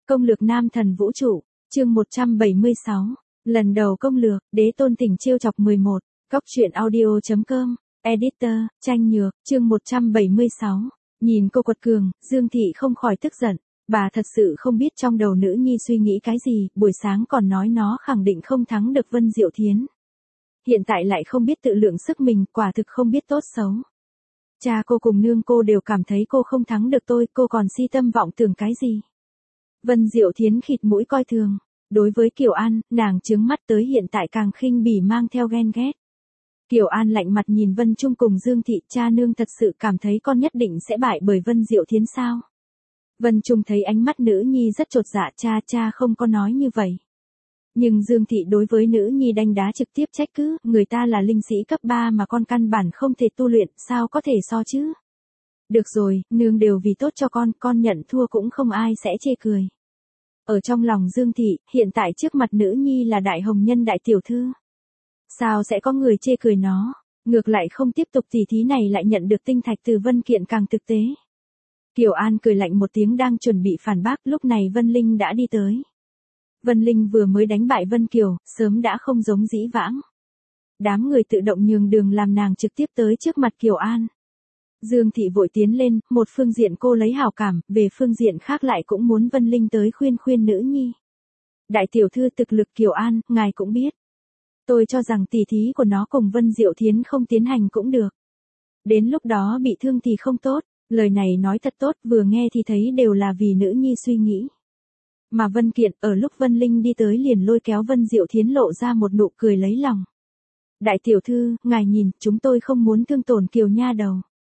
Công lược nam thần vũ trụ, chương 176. Lần đầu công lược, đế tôn tỉnh trêu chọc 11. Cóc truyện audio.com, editor, Tranh Nhược, chương 176. Nhìn cô quật cường, Dương Thị không khỏi tức giận. Bà thật sự không biết trong đầu nữ nhi suy nghĩ cái gì, buổi sáng còn nói nó khẳng định không thắng được Vân Diệu Thiến. Hiện tại lại không biết tự lượng sức mình, quả thực không biết tốt xấu. Cha cô cùng nương cô đều cảm thấy cô không thắng được tôi, cô còn si tâm vọng tưởng cái gì. Vân Diệu Thiến khịt mũi coi thường. Đối với Kiều An, nàng trướng mắt tới hiện tại càng khinh bỉ mang theo ghen ghét. Kiều An lạnh mặt nhìn Vân Trung cùng Dương Thị, cha nương thật sự cảm thấy con nhất định sẽ bại bởi Vân Diệu Thiến sao? Vân Trung thấy ánh mắt nữ nhi rất chột dạ, cha không có nói như vậy. Nhưng Dương Thị đối với nữ nhi đanh đá trực tiếp trách cứ, người ta là linh sĩ cấp 3 mà con căn bản không thể tu luyện, sao có thể so chứ? Được rồi, nương đều vì tốt cho con nhận thua cũng không ai sẽ chê cười. Ở trong lòng Dương Thị, hiện tại trước mặt nữ nhi là đại hồng nhân đại tiểu thư. Sao sẽ có người chê cười nó, ngược lại không tiếp tục tỉ thí này lại nhận được tinh thạch từ Vân Kiện càng thực tế. Kiều An cười lạnh một tiếng đang chuẩn bị phản bác, lúc này Vân Linh đã đi tới. Vân Linh vừa mới đánh bại Vân Kiều, sớm đã không giống dĩ vãng. Đám người tự động nhường đường làm nàng trực tiếp tới trước mặt Kiều An. Dương Thị vội tiến lên, một phương diện cô lấy hảo cảm, về phương diện khác lại cũng muốn Vân Linh tới khuyên nữ nhi. Đại tiểu thư thực lực Kiều An, ngài cũng biết. Tôi cho rằng tỉ thí của nó cùng Vân Diệu Thiến không tiến hành cũng được. Đến lúc đó bị thương thì không tốt, lời này nói thật tốt, vừa nghe thì thấy đều là vì nữ nhi suy nghĩ. Mà Vân Kiện ở lúc Vân Linh đi tới liền lôi kéo Vân Diệu Thiến lộ ra một nụ cười lấy lòng. Đại tiểu thư, ngài nhìn, chúng tôi không muốn thương tổn Kiều nha đầu.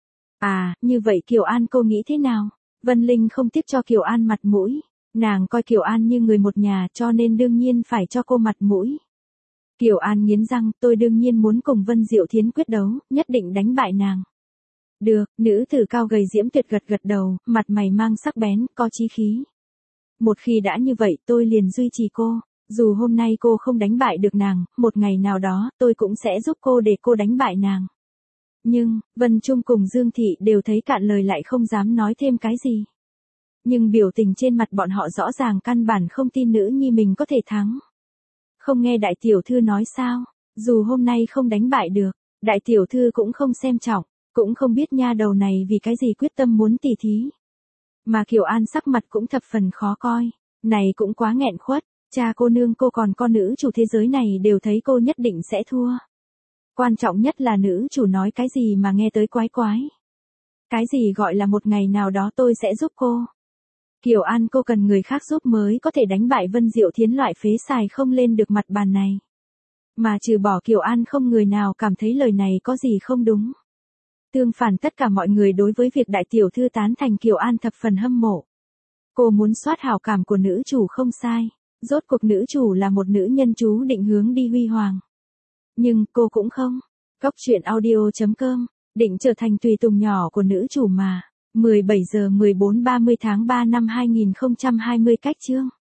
À, như vậy Kiều An cô nghĩ thế nào? Vân Linh không tiếp cho Kiều An mặt mũi. Nàng coi Kiều An như người một nhà cho nên đương nhiên phải cho cô mặt mũi. Kiều An nghiến răng, tôi đương nhiên muốn cùng Vân Diệu Thiến quyết đấu, nhất định đánh bại nàng. Được, nữ tử cao gầy diễm tuyệt gật đầu, mặt mày mang sắc bén, có chí khí. Một khi đã như vậy tôi liền duy trì cô. Dù hôm nay cô không đánh bại được nàng, một ngày nào đó tôi cũng sẽ giúp cô để cô đánh bại nàng. Nhưng, Vân Trung cùng Dương Thị đều thấy cạn lời lại không dám nói thêm cái gì. Nhưng biểu tình trên mặt bọn họ rõ ràng căn bản không tin nữ nhi mình có thể thắng. Không nghe đại tiểu thư nói sao, dù hôm nay không đánh bại được, đại tiểu thư cũng không xem trọng, cũng không biết nha đầu này vì cái gì quyết tâm muốn tỉ thí. Mà Kiều An sắc mặt cũng thập phần khó coi, này cũng quá nghẹn khuất, cha cô nương cô còn con nữ chủ thế giới này đều thấy cô nhất định sẽ thua. Quan trọng nhất là nữ chủ nói cái gì mà nghe tới quái quái. Cái gì gọi là một ngày nào đó tôi sẽ giúp cô. Kiều An cô cần người khác giúp mới có thể đánh bại Vân Diệu Thiến loại phế xài không lên được mặt bàn này. Mà trừ bỏ Kiều An không người nào cảm thấy lời này có gì không đúng. Tương phản tất cả mọi người đối với việc đại tiểu thư tán thành Kiều An thập phần hâm mộ. Cô muốn soát hảo cảm của nữ chủ không sai, rốt cuộc nữ chủ là một nữ nhân chú định hướng đi huy hoàng. Nhưng cô cũng không. Cóc truyện audio.com, định trở thành tùy tùng nhỏ của nữ chủ mà. 17 giờ 14:30 tháng 3 năm 2020 cách chương.